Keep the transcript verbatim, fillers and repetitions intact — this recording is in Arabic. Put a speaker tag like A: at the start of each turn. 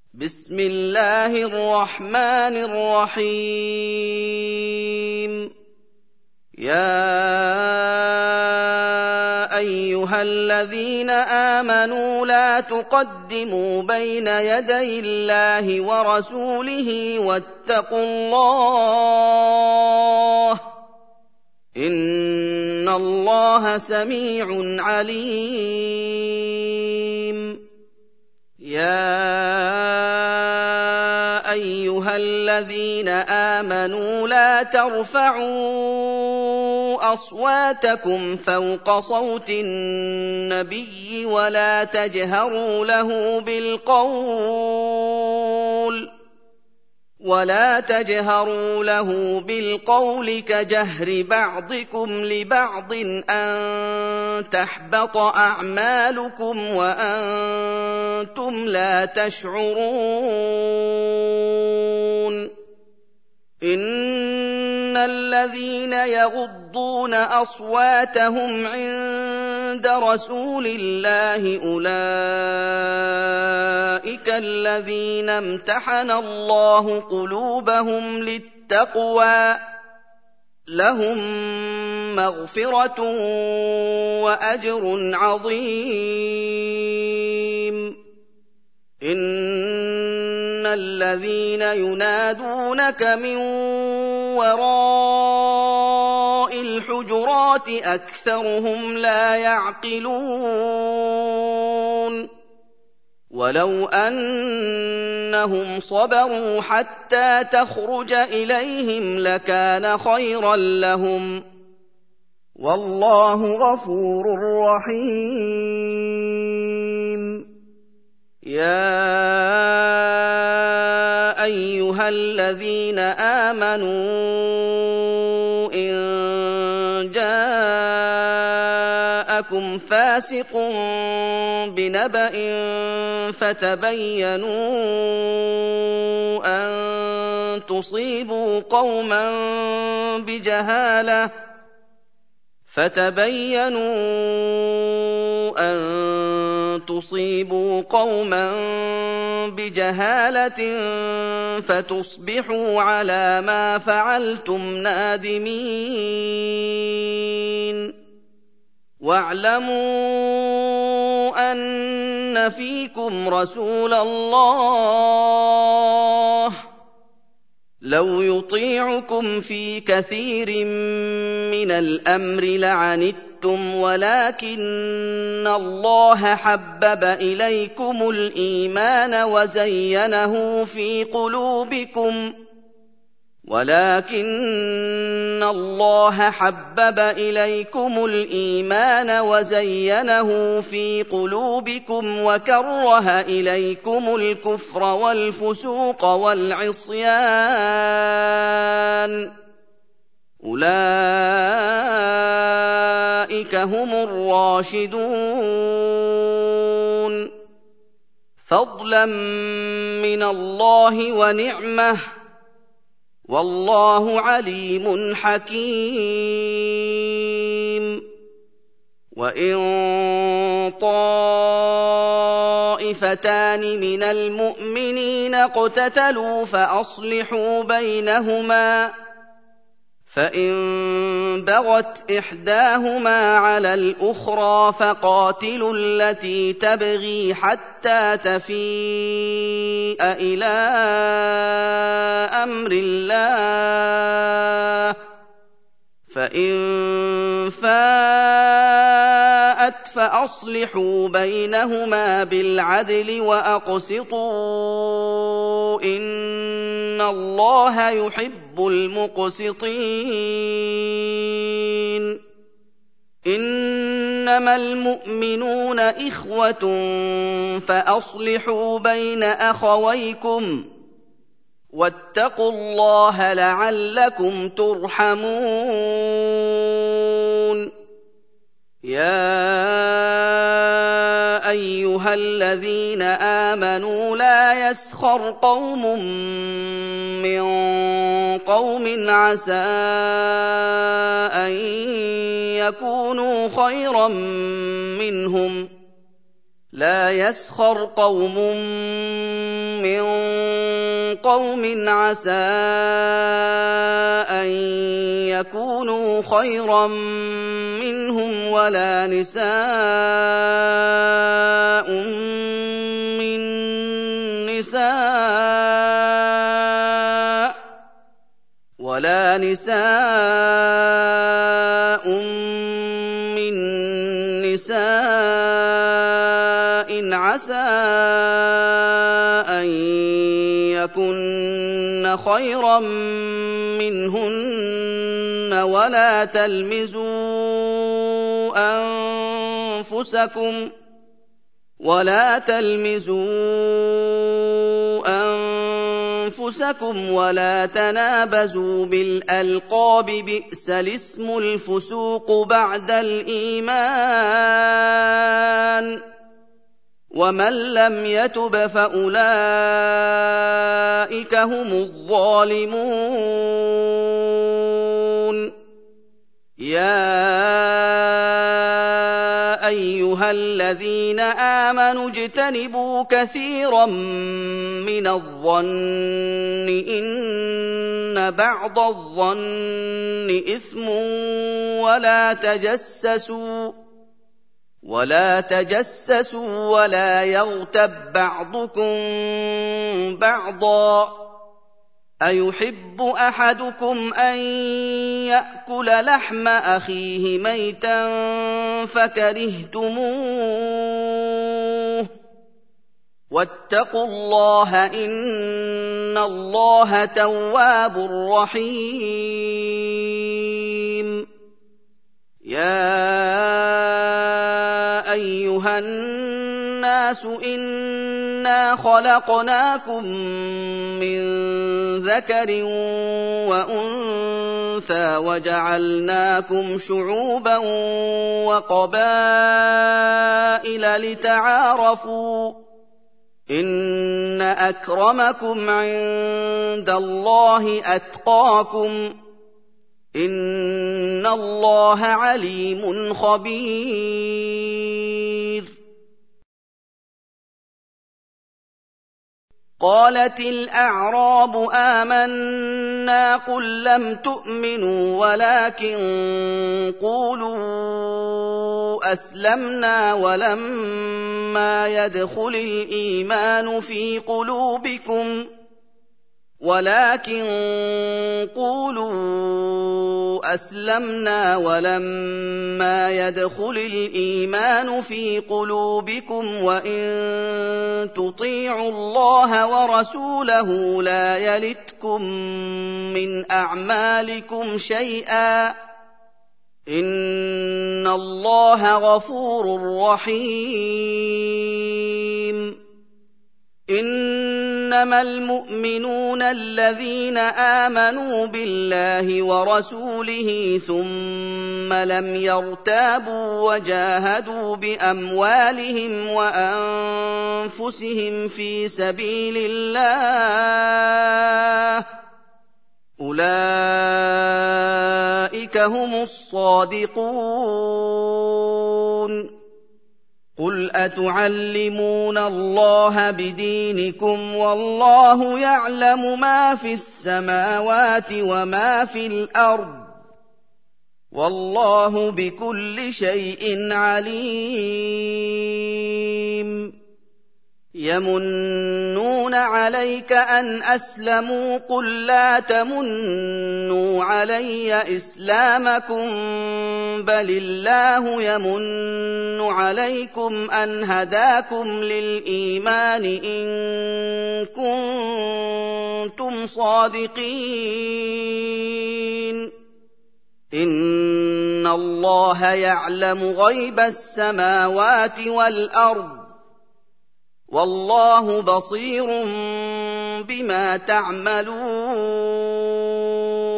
A: بسم الله الرحمن الرحيم يا أيها الذين آمنوا لا تقدموا بين يدي الله ورسوله واتقوا الله إن الله سميع عليم يا أيها الذين آمنوا لا ترفعوا أصواتكم فوق صوت النبي ولا تجهروا له بالقول ولا تجهروا له بالقول كجهر بعضكم لبعض أن تحبط أعمالكم وأنتم لا تشعرون إن الذين يغضون أصواتهم عند رسول الله أولئك الذين امتحن الله قلوبهم للتقوى لهم مغفرة وأجر عظيم إن الذين ينادونك من وراء الحجرات أكثرهم لا يعقلون ولو أنهم صبروا حتى تخرج إليهم لكان خيرا لهم والله غفور رحيم يا أيها الذين آمنوا إن جاءكم فاسق بنبأ فتبينوا أن تصيبوا قوما بجهالة فتبينوا أن تصيبوا قوما بجهالة فتصبحوا على ما فعلتم نادمين واعلموا أن فيكم رسول الله لو يطيعكم في كثير من الأمر لعنتم ولكن الله حبب إليكم الإيمان وزينه في قلوبكم ولكن الله حبب إليكم الإيمان وزينه في قلوبكم وكره إليكم الكفر والفسوق والعصيان أولئك هم الراشدون فضلا من الله ونعمه والله عليم حكيم وإن طائفتان من المؤمنين اقتتلوا فأصلحوا بينهما فإن بغت إحداهما على الأخرى فقاتلوا التي تبغي حتى تفيء إلى أمر الله فإن فاءت فأصلحوا بينهما بالعدل وأقسطوا إن الله يحب المقسطين إنما المؤمنون إخوة فأصلحوا بين أخويكم واتقوا الله لعلكم ترحمون يا أيها الذين آمنوا لا يسخر قوم من قوم عسى أن يكونوا خيرا منهم لا يسخر قوم من قوم عسى أن يكونوا خيرا منهم ولا نساء من نساء ولا نساء من نساء عسى أن يكن خيرا منهن ولا تلمزوا أنفسكم ولا تلمزوا أنفسكم ولا تنابزوا بالألقاب بئس الاسم الفسوق بعد الإيمان ومن لم يتب فأولئك هم الظالمون يا أيها الذين آمنوا اجتنبوا كثيرا من الظن إن بعض الظن إثم ولا تجسسوا ولا تجسسوا ولا يغتب بعضكم بعضا أيحب أحدكم أن يأكل لحم أخيه ميتا فكرهتموه واتقوا الله إن الله تواب رحيم يا أيها الناس إنا خلقناكم من ذكر وأنثى وجعلناكم شعوبا وقبائل لتعارفوا إن أكرمكم عند الله أتقاكم إن الله عليم خبير قالت الأعراب آمنا قل لم تؤمنوا ولكن قولوا أسلمنا ولما يدخل الإيمان في قلوبكم ولكن قولوا أسلمنا ولما يدخل الإيمان في قلوبكم وإن تطيعوا الله ورسوله لا يلتكم من أعمالكم شيئا إن الله غفور رحيم إنما المؤمنون الذين آمنوا بالله ورسوله ثم لم يرتابوا وجاهدوا بأموالهم وأنفسهم في سبيل الله أولئك هم الصادقون قل أتعلمون الله بدينكم والله يعلم ما في السماوات وما في الأرض والله بكل شيء عليم يمنون عليك أن أسلموا قل لا تمنوا علي إسلامكم بل الله يمن عليكم أن هداكم للإيمان إن كنتم صادقين إن الله يعلم غيب السماوات والأرض والله بصير بما تعملون